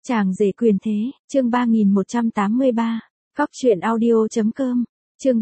Chàng rể quyền thế, chương 3183, Cóc truyện audio.com, chương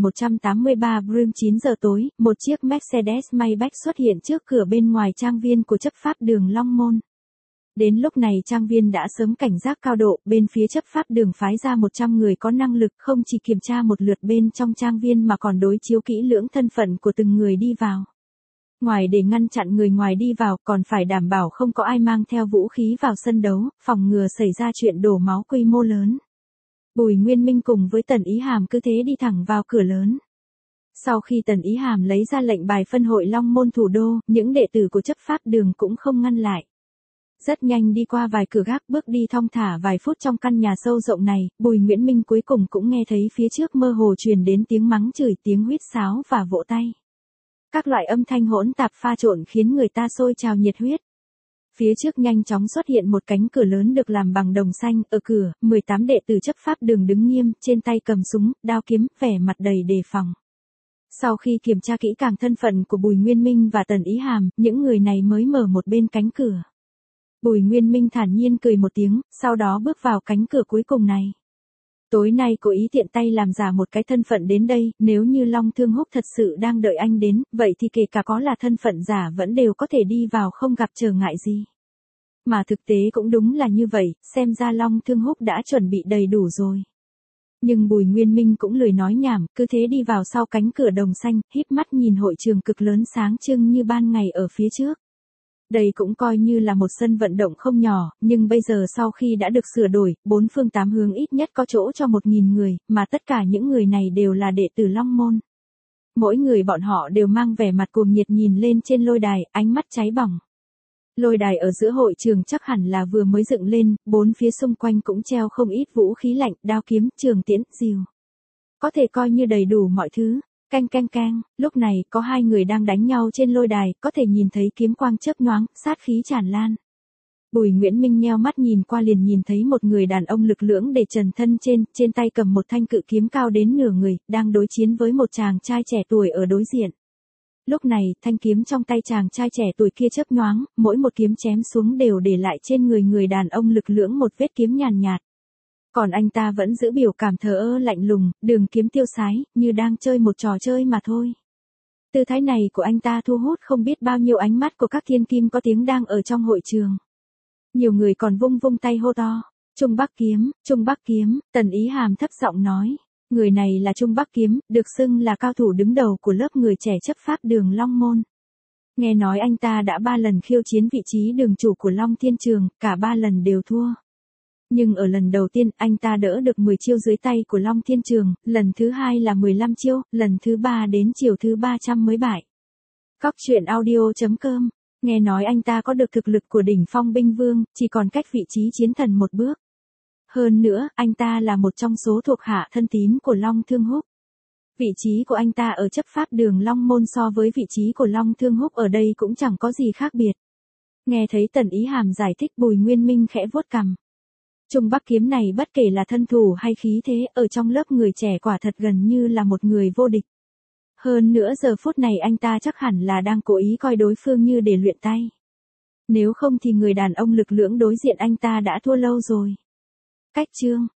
3183 Brim 9 giờ tối, một chiếc Mercedes Maybach xuất hiện trước cửa bên ngoài trang viên của chấp pháp đường Long Môn. Đến lúc này trang viên đã sớm cảnh giác cao độ, bên phía chấp pháp đường phái ra 100 người có năng lực không chỉ kiểm tra một lượt bên trong trang viên mà còn đối chiếu kỹ lưỡng thân phận của từng người đi vào. Ngoài để ngăn chặn người ngoài đi vào còn phải đảm bảo không có ai mang theo vũ khí vào sân đấu, phòng ngừa xảy ra chuyện đổ máu quy mô lớn. Bùi Nguyên Minh cùng với Tần Ý Hàm cứ thế đi thẳng vào cửa lớn. Sau khi Tần Ý Hàm lấy ra lệnh bài phân hội Long Môn thủ đô, những đệ tử của chấp pháp đường cũng không ngăn lại. Rất nhanh đi qua vài cửa gác, bước đi thong thả vài phút trong căn nhà sâu rộng này, Bùi Nguyễn Minh cuối cùng cũng nghe thấy phía trước mơ hồ truyền đến tiếng mắng chửi, tiếng huýt sáo và vỗ tay. Các loại âm thanh hỗn tạp pha trộn khiến người ta sôi trào nhiệt huyết. Phía trước nhanh chóng xuất hiện một cánh cửa lớn được làm bằng đồng xanh, ở cửa, 18 đệ tử chấp pháp đường đứng nghiêm, trên tay cầm súng, đao kiếm, vẻ mặt đầy đề phòng. Sau khi kiểm tra kỹ càng thân phận của Bùi Nguyên Minh và Tần Ý Hàm, những người này mới mở một bên cánh cửa. Bùi Nguyên Minh thản nhiên cười một tiếng, sau đó bước vào cánh cửa cuối cùng này. Tối nay cố ý tiện tay làm giả một cái thân phận đến đây, nếu như Long Thương Húc thật sự đang đợi anh đến, vậy thì kể cả có là thân phận giả vẫn đều có thể đi vào không gặp trở ngại gì. Mà thực tế cũng đúng là như vậy, xem ra Long Thương Húc đã chuẩn bị đầy đủ rồi. Nhưng Bùi Nguyên Minh cũng lười nói nhảm, cứ thế đi vào sau cánh cửa đồng xanh, híp mắt nhìn hội trường cực lớn sáng trưng như ban ngày ở phía trước. Đây cũng coi như là một sân vận động không nhỏ, nhưng bây giờ sau khi đã được sửa đổi, 4 phương 8 hướng ít nhất có chỗ cho 1.000 người, mà tất cả những người này đều là đệ tử Long Môn. Mỗi người bọn họ đều mang vẻ mặt cuồng nhiệt nhìn lên trên lôi đài, ánh mắt cháy bỏng. Lôi đài ở giữa hội trường chắc hẳn là vừa mới dựng lên, bốn phía xung quanh cũng treo không ít vũ khí lạnh, đao kiếm, trường tiễn, rìu. Có thể coi như đầy đủ mọi thứ. Canh canh canh, lúc này có hai người đang đánh nhau trên lôi đài, có thể nhìn thấy kiếm quang chớp nhoáng, sát khí tràn lan. Bùi Nguyễn Minh nheo mắt nhìn qua liền nhìn thấy một người đàn ông lực lưỡng để trần thân trên tay cầm một thanh cự kiếm cao đến nửa người, đang đối chiến với một chàng trai trẻ tuổi ở đối diện. Lúc này, thanh kiếm trong tay chàng trai trẻ tuổi kia chớp nhoáng, mỗi một kiếm chém xuống đều để lại trên người đàn ông lực lưỡng một vết kiếm nhàn nhạt. Còn anh ta vẫn giữ biểu cảm thờ ơ lạnh lùng, đường kiếm tiêu sái, như đang chơi một trò chơi mà thôi. Tư thái này của anh ta thu hút không biết bao nhiêu ánh mắt của các thiên kim có tiếng đang ở trong hội trường. Nhiều người còn vung tay hô to. Trung Bắc Kiếm, Tần Ý Hàm thấp giọng nói. Người này là Trung Bắc Kiếm, được xưng là cao thủ đứng đầu của lớp người trẻ chấp pháp đường Long Môn. Nghe nói anh ta đã 3 lần khiêu chiến vị trí đường chủ của Long Thiên Trường, cả 3 lần đều thua. Nhưng ở lần đầu tiên anh ta đỡ được 10 chiêu dưới tay của Long Thiên Trường, lần thứ 2 là 15 chiêu, lần thứ 3 đến chiều thứ 300 mới bại. Cóc truyện audio.com, nghe nói anh ta có được thực lực của đỉnh phong binh vương, chỉ còn cách vị trí chiến thần một bước. Hơn nữa, anh ta là một trong số thuộc hạ thân tín của Long Thương Húc. Vị trí của anh ta ở chấp pháp đường Long Môn so với vị trí của Long Thương Húc ở đây cũng chẳng có gì khác biệt. Nghe thấy Tần Ý Hàm giải thích, Bùi Nguyên Minh khẽ vuốt cằm. Trung Bắc Kiếm này bất kể là thân thủ hay khí thế, ở trong lớp người trẻ quả thật gần như là một người vô địch. Hơn nữa giờ phút này anh ta chắc hẳn là đang cố ý coi đối phương như để luyện tay. Nếu không thì người đàn ông lực lưỡng đối diện anh ta đã thua lâu rồi. Cách chương.